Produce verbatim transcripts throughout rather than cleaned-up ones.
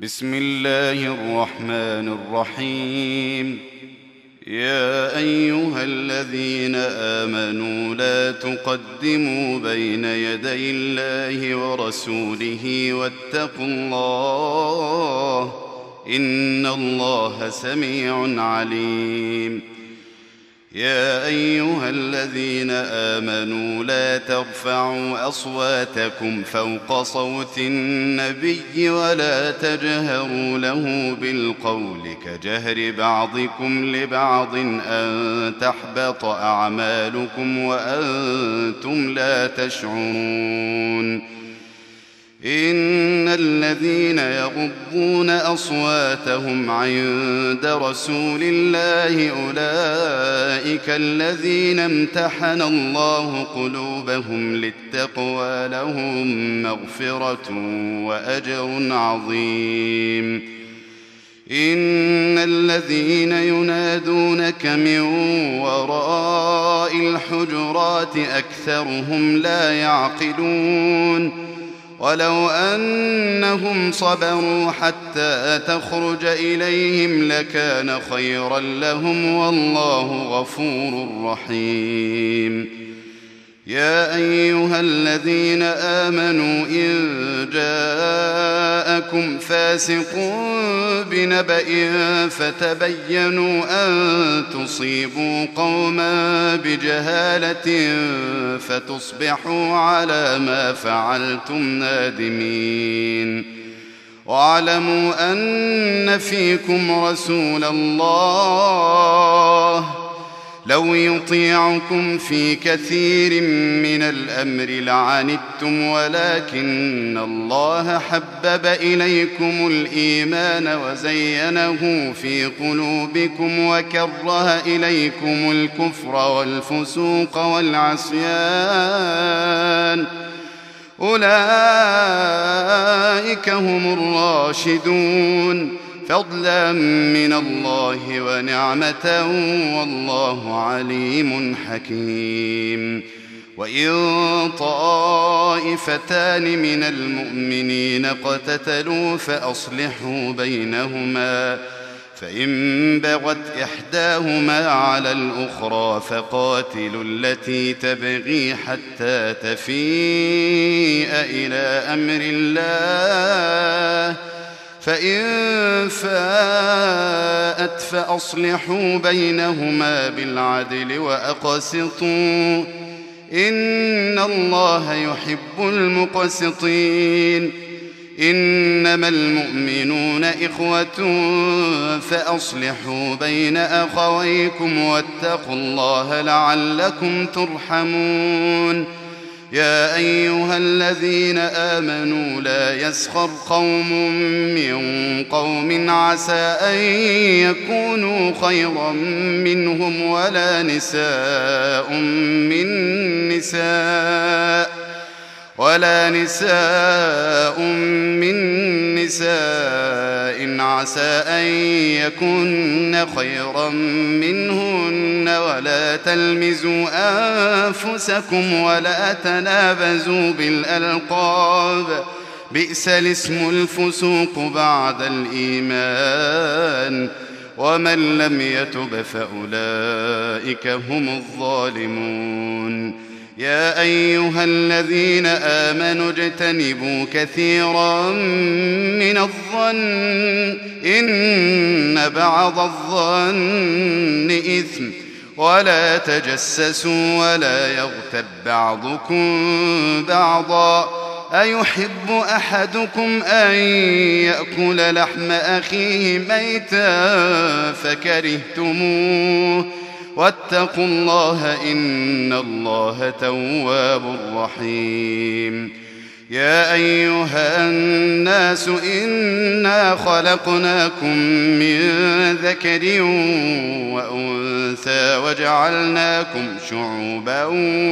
بسم الله الرحمن الرحيم. يا أيها الذين آمنوا لا تقدموا بين يدي الله ورسوله واتقوا الله إن الله سميع عليم. يا أيها الذين آمنوا لا ترفعوا أصواتكم فوق صوت النبي ولا تجهروا له بالقول كجهر بعضكم لبعض أن تحبط أعمالكم وأنتم لا تشعرون. إن الذين يغضون أصواتهم عند رسول الله أولئك الذين امتحن الله قلوبهم للتقوى لهم مغفرة وأجر عظيم. إن الذين ينادونك من وراء الحجرات أكثرهم لا يعقلون. ولو أنهم صبروا حتى تخرج إليهم لكان خيرا لهم والله غفور رحيم. يا أيها الذين آمنوا إن جاءكم فاسق بنبأ فتبينوا أن تصيبوا قوما بجهالة فتصبحوا على ما فعلتم نادمين. واعلموا أن فيكم رسول الله لو يطيعكم في كثير من الأمر لعنتم ولكن الله حبب إليكم الإيمان وزينه في قلوبكم وكره إليكم الكفر والفسوق والعصيان أولئك هم الراشدون فضلا من الله ونعمة والله عليم حكيم. وإن طائفتان من المؤمنين اقتتلوا فأصلحوا بينهما فإن بغت إحداهما على الأخرى فقاتلوا التي تبغي حتى تفيء إلى أمر الله فإن فاءت فأصلحوا بينهما بالعدل وأقسطوا إن الله يحب المقسطين. إنما المؤمنون إخوة فأصلحوا بين أخويكم واتقوا الله لعلكم ترحمون. يا أيها الذين آمنوا لا يسخر قوم من قوم عسى أن يكونوا خيرا منهم ولا نساء من نساء ولا نساء من نساء عسى أن يكن خيرا منهن ولا تلمزوا أنفسكم ولا تنابزوا بالألقاب بئس الاسم الفسوق بعد الإيمان ومن لم يتب فأولئك هم الظالمون. يا أيها الذين آمنوا اجتنبوا كثيرا من الظن إن بعض الظن إثم ولا تجسسوا ولا يغتب بعضكم بعضا أيحب أحدكم أن يأكل لحم أخيه ميتا فكرهتموه واتقوا الله إن الله تواب رحيم. يا أيها الناس إنا خلقناكم من ذكر وأنثى وجعلناكم شعوبا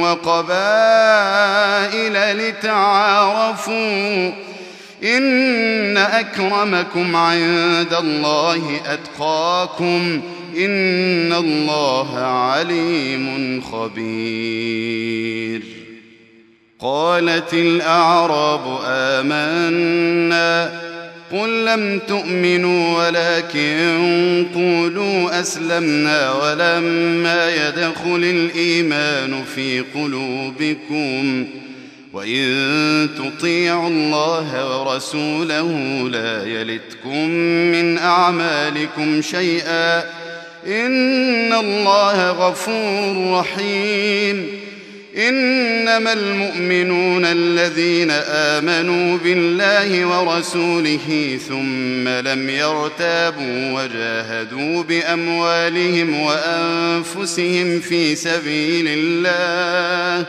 وقبائل لتعارفوا إن أكرمكم عند الله أتقاكم إن الله عليم خبير. قالت الأعراب آمنا قل لم تؤمنوا ولكن قولوا أسلمنا ولما يدخل الإيمان في قلوبكم وإن تطيعوا الله ورسوله لا يلتكم من أعمالكم شيئا إن الله غفور رحيم. إنما المؤمنون الذين آمنوا بالله ورسوله ثم لم يرتابوا وجاهدوا بأموالهم وأنفسهم في سبيل الله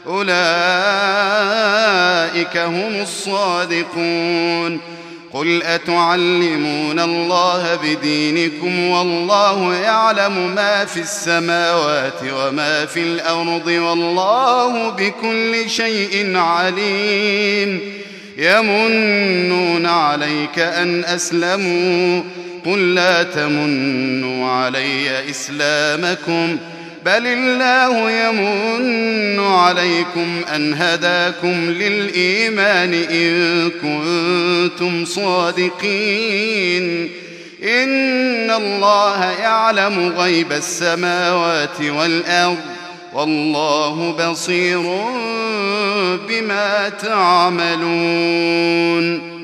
أولئك هم الصادقون. قل أتعلمون الله بدينكم والله يعلم ما في السماوات وما في الأرض والله بكل شيء عليم. يمنون عليك أن أسلموا قل لا تمنوا علي إسلامكم بل الله يمن عليكم أن هداكم للإيمان إن كنتم صادقين. إن الله يعلم غيب السماوات والأرض والله بصير بما تعملون.